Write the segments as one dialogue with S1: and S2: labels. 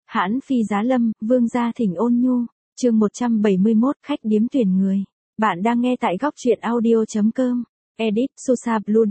S1: Hãn phi giá lâm, vương gia thỉnh ôn nhu, chương 171, khách điếm tuyển người. Bạn đang nghe tại góc truyện audio.com. Edit, Susa Blue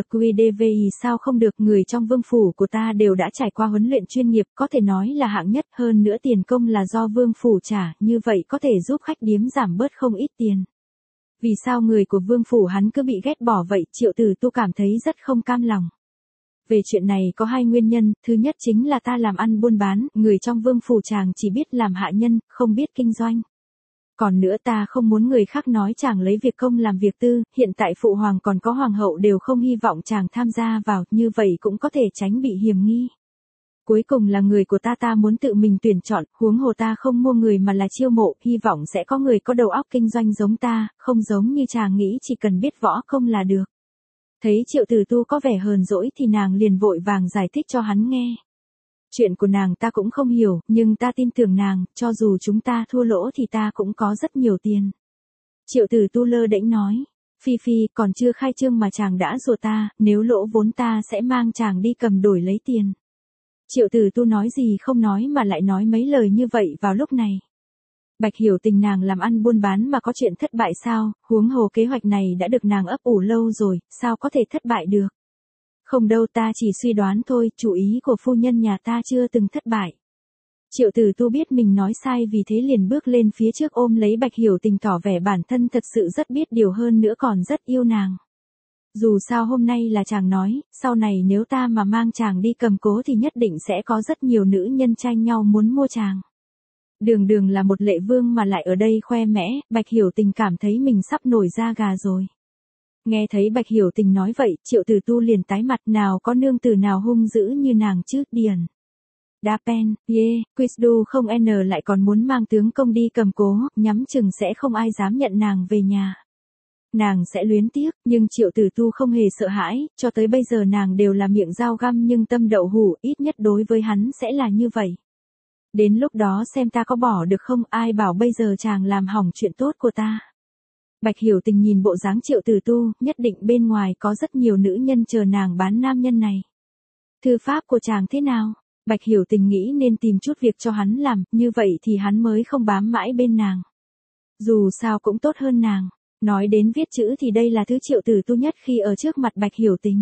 S1: DDLQDVI sao không được, người trong vương phủ của ta đều đã trải qua huấn luyện chuyên nghiệp, có thể nói là hạng nhất, hơn nữa tiền công là do vương phủ trả, như vậy có thể giúp khách điếm giảm bớt không ít tiền. Vì sao người của vương phủ hắn cứ bị ghét bỏ vậy, Triệu Tử Tu cảm thấy rất không cam lòng. Về chuyện này có hai nguyên nhân, thứ nhất chính là ta làm ăn buôn bán, người trong vương phủ chàng chỉ biết làm hạ nhân, không biết kinh doanh. Còn nữa ta không muốn người khác nói chàng lấy việc công làm việc tư, hiện tại phụ hoàng còn có hoàng hậu đều không hy vọng chàng tham gia vào, như vậy cũng có thể tránh bị hiềm nghi. Cuối cùng là người của ta muốn tự mình tuyển chọn, huống hồ ta không mua người mà là chiêu mộ, hy vọng sẽ có người có đầu óc kinh doanh giống ta, không giống như chàng nghĩ chỉ cần biết võ công là được. Thấy Triệu Tử Tu có vẻ hờn dỗi thì nàng liền vội vàng giải thích cho hắn nghe. Chuyện của nàng ta cũng không hiểu, nhưng ta tin tưởng nàng, cho dù chúng ta thua lỗ thì ta cũng có rất nhiều tiền. Triệu Tử Tu lơ đễnh nói, Phi, còn chưa khai trương mà chàng đã rủa ta, nếu lỗ vốn ta sẽ mang chàng đi cầm đổi lấy tiền. Triệu Tử Tu nói gì không nói mà lại nói mấy lời như vậy vào lúc này. Bạch Hiểu Tình nàng làm ăn buôn bán mà có chuyện thất bại sao, huống hồ kế hoạch này đã được nàng ấp ủ lâu rồi, sao có thể thất bại được. Không đâu, ta chỉ suy đoán thôi, chủ ý của phu nhân nhà ta chưa từng thất bại. Triệu Tử Tu biết mình nói sai vì thế liền bước lên phía trước ôm lấy Bạch Hiểu Tình tỏ vẻ bản thân thật sự rất biết điều hơn nữa còn rất yêu nàng. Dù sao hôm nay là chàng nói, sau này nếu ta mà mang chàng đi cầm cố thì nhất định sẽ có rất nhiều nữ nhân tranh nhau muốn mua chàng. Đường là một lệ vương mà lại ở đây khoe mẽ, Bạch Hiểu Tình cảm thấy mình sắp nổi da gà rồi. Nghe thấy Bạch Hiểu Tình nói vậy, Triệu Tử Tu liền tái mặt, nào có nương tử nào hung dữ như nàng chứ, điền. Dapen, Quizdu không n lại còn muốn mang tướng công đi cầm cố, nhắm chừng sẽ không ai dám nhận nàng về nhà. Nàng sẽ luyến tiếc, nhưng Triệu Tử Tu không hề sợ hãi, cho tới bây giờ nàng đều là miệng dao găm nhưng tâm đậu hũ, ít nhất đối với hắn sẽ là như vậy. Đến lúc đó xem ta có bỏ được không, ai bảo bây giờ chàng làm hỏng chuyện tốt của ta. Bạch Hiểu Tình nhìn bộ dáng Triệu Tử Tu, nhất định bên ngoài có rất nhiều nữ nhân chờ nàng bán nam nhân này. Thư pháp của chàng thế nào? Bạch Hiểu Tình nghĩ nên tìm chút việc cho hắn làm, như vậy thì hắn mới không bám mãi bên nàng. Dù sao cũng tốt hơn nàng. Nói đến viết chữ thì đây là thứ Triệu Tử Tu nhất khi ở trước mặt Bạch Hiểu Tình.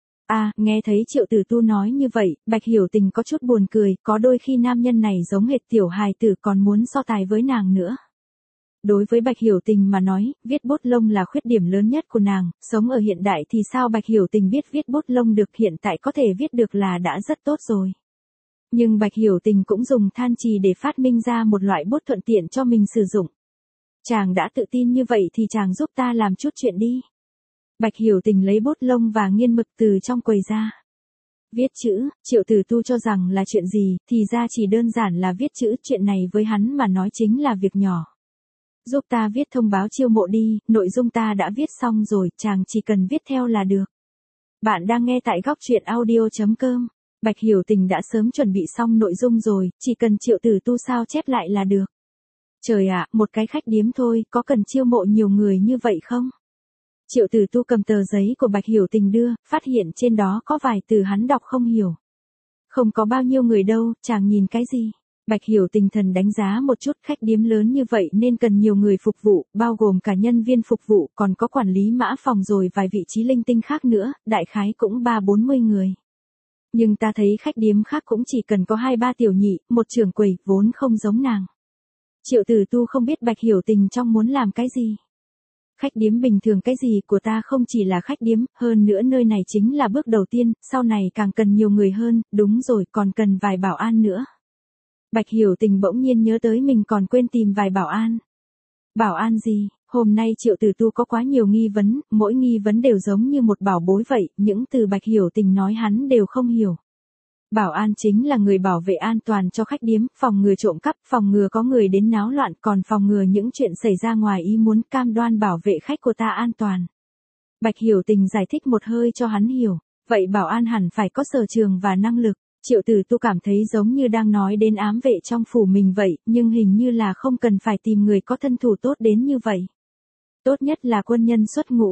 S1: Nghe thấy Triệu Tử Tu nói như vậy, Bạch Hiểu Tình có chút buồn cười, có đôi khi nam nhân này giống hệt tiểu hài tử còn muốn so tài với nàng nữa. Đối với Bạch Hiểu Tình mà nói, viết bút lông là khuyết điểm lớn nhất của nàng, sống ở hiện đại thì sao Bạch Hiểu Tình biết viết bút lông được, hiện tại có thể viết được là đã rất tốt rồi. Nhưng Bạch Hiểu Tình cũng dùng than chì để phát minh ra một loại bút thuận tiện cho mình sử dụng. Chàng đã tự tin như vậy thì chàng giúp ta làm chút chuyện đi. Bạch Hiểu Tình lấy bút lông và nghiên mực từ trong quầy ra. Viết chữ, Triệu Tử Tu cho rằng là chuyện gì, thì ra chỉ đơn giản là viết chữ, chuyện này với hắn mà nói chính là việc nhỏ. Giúp ta viết thông báo chiêu mộ đi, nội dung ta đã viết xong rồi, chàng chỉ cần viết theo là được. Bạn đang nghe tại góc truyện audio.com. Bạch Hiểu Tình đã sớm chuẩn bị xong nội dung rồi, chỉ cần Triệu Tử Tu sao chép lại là được. Trời ạ, một cái khách điếm thôi, có cần chiêu mộ nhiều người như vậy không? Triệu Tử Tu cầm tờ giấy của Bạch Hiểu Tình đưa, phát hiện trên đó có vài từ hắn đọc không hiểu. Không có bao nhiêu người đâu, chàng nhìn cái gì? Bạch Hiểu Tình thần đánh giá một chút, khách điếm lớn như vậy nên cần nhiều người phục vụ, bao gồm cả nhân viên phục vụ, còn có quản lý mã phòng rồi vài vị trí linh tinh khác nữa, đại khái cũng 30-40 người. Nhưng ta thấy khách điếm khác cũng chỉ cần có 2-3 tiểu nhị, một trưởng quầy, vốn không giống nàng. Triệu Tử Tu không biết Bạch Hiểu Tình trong muốn làm cái gì. Khách điếm bình thường cái gì của ta không chỉ là khách điếm, hơn nữa nơi này chính là bước đầu tiên, sau này càng cần nhiều người hơn, đúng rồi, còn cần vài bảo an nữa. Bạch Hiểu Tình bỗng nhiên nhớ tới mình còn quên tìm vài bảo an. Bảo an gì? Hôm nay Triệu Tử Tu có quá nhiều nghi vấn, mỗi nghi vấn đều giống như một bảo bối vậy, những từ Bạch Hiểu Tình nói hắn đều không hiểu. Bảo an chính là người bảo vệ an toàn cho khách điếm, phòng ngừa trộm cắp, phòng ngừa có người đến náo loạn, còn phòng ngừa những chuyện xảy ra ngoài ý muốn, cam đoan bảo vệ khách của ta an toàn. Bạch Hiểu Tình giải thích một hơi cho hắn hiểu, vậy bảo an hẳn phải có sở trường và năng lực. Triệu Tử Tu cảm thấy giống như đang nói đến ám vệ trong phủ mình vậy, nhưng hình như là không cần phải tìm người có thân thủ tốt đến như vậy. Tốt nhất là quân nhân xuất ngũ.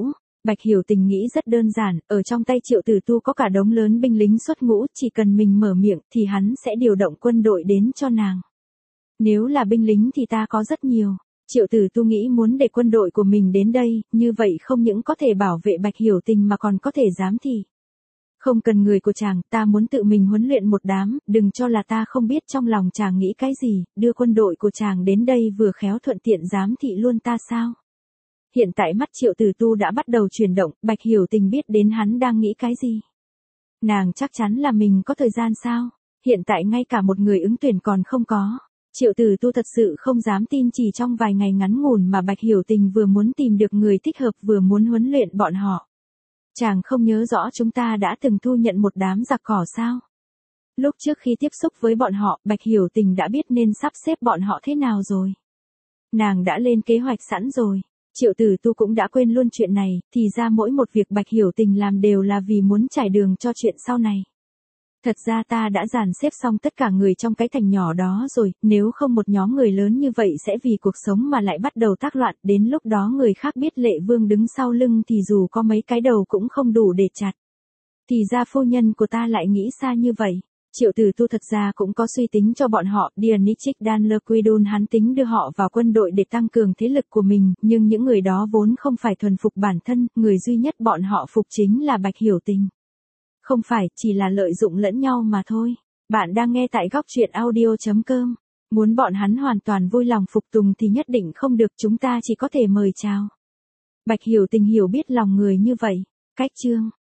S1: Bạch Hiểu Tình nghĩ rất đơn giản, ở trong tay Triệu Tử Tu có cả đống lớn binh lính xuất ngũ, chỉ cần mình mở miệng thì hắn sẽ điều động quân đội đến cho nàng. Nếu là binh lính thì ta có rất nhiều. Triệu Tử Tu nghĩ muốn để quân đội của mình đến đây, như vậy không những có thể bảo vệ Bạch Hiểu Tình mà còn có thể giám thị. Không cần người của chàng, ta muốn tự mình huấn luyện một đám, đừng cho là ta không biết trong lòng chàng nghĩ cái gì, đưa quân đội của chàng đến đây vừa khéo thuận tiện giám thị luôn ta sao. Hiện tại mắt Triệu Tử Tu đã bắt đầu chuyển động, Bạch Hiểu Tình biết đến hắn đang nghĩ cái gì. Nàng chắc chắn là mình có thời gian sao? Hiện tại ngay cả một người ứng tuyển còn không có. Triệu Tử Tu thật sự không dám tin chỉ trong vài ngày ngắn ngủn mà Bạch Hiểu Tình vừa muốn tìm được người thích hợp vừa muốn huấn luyện bọn họ. Chàng không nhớ rõ chúng ta đã từng thu nhận một đám giặc cỏ sao? Lúc trước khi tiếp xúc với bọn họ, Bạch Hiểu Tình đã biết nên sắp xếp bọn họ thế nào rồi. Nàng đã lên kế hoạch sẵn rồi. Triệu Tử Tu cũng đã quên luôn chuyện này, thì ra mỗi một việc Bạch Hiểu Tình làm đều là vì muốn trải đường cho chuyện sau này. Thật ra ta đã dàn xếp xong tất cả người trong cái thành nhỏ đó rồi, nếu không một nhóm người lớn như vậy sẽ vì cuộc sống mà lại bắt đầu tác loạn, đến lúc đó người khác biết Lệ Vương đứng sau lưng thì dù có mấy cái đầu cũng không đủ để chặt. Thì ra phu nhân của ta lại nghĩ xa như vậy. Triệu Tử Tu thật ra cũng có suy tính cho bọn họ, Dianichik Danlerquidun hắn tính đưa họ vào quân đội để tăng cường thế lực của mình, nhưng những người đó vốn không phải thuần phục bản thân, người duy nhất bọn họ phục chính là Bạch Hiểu Tình. Không phải, chỉ là lợi dụng lẫn nhau mà thôi. Bạn đang nghe tại góc truyện audio.com. Muốn bọn hắn hoàn toàn vui lòng phục tùng thì nhất định không được, chúng ta chỉ có thể mời chào. Bạch Hiểu Tình hiểu biết lòng người như vậy. Cách chương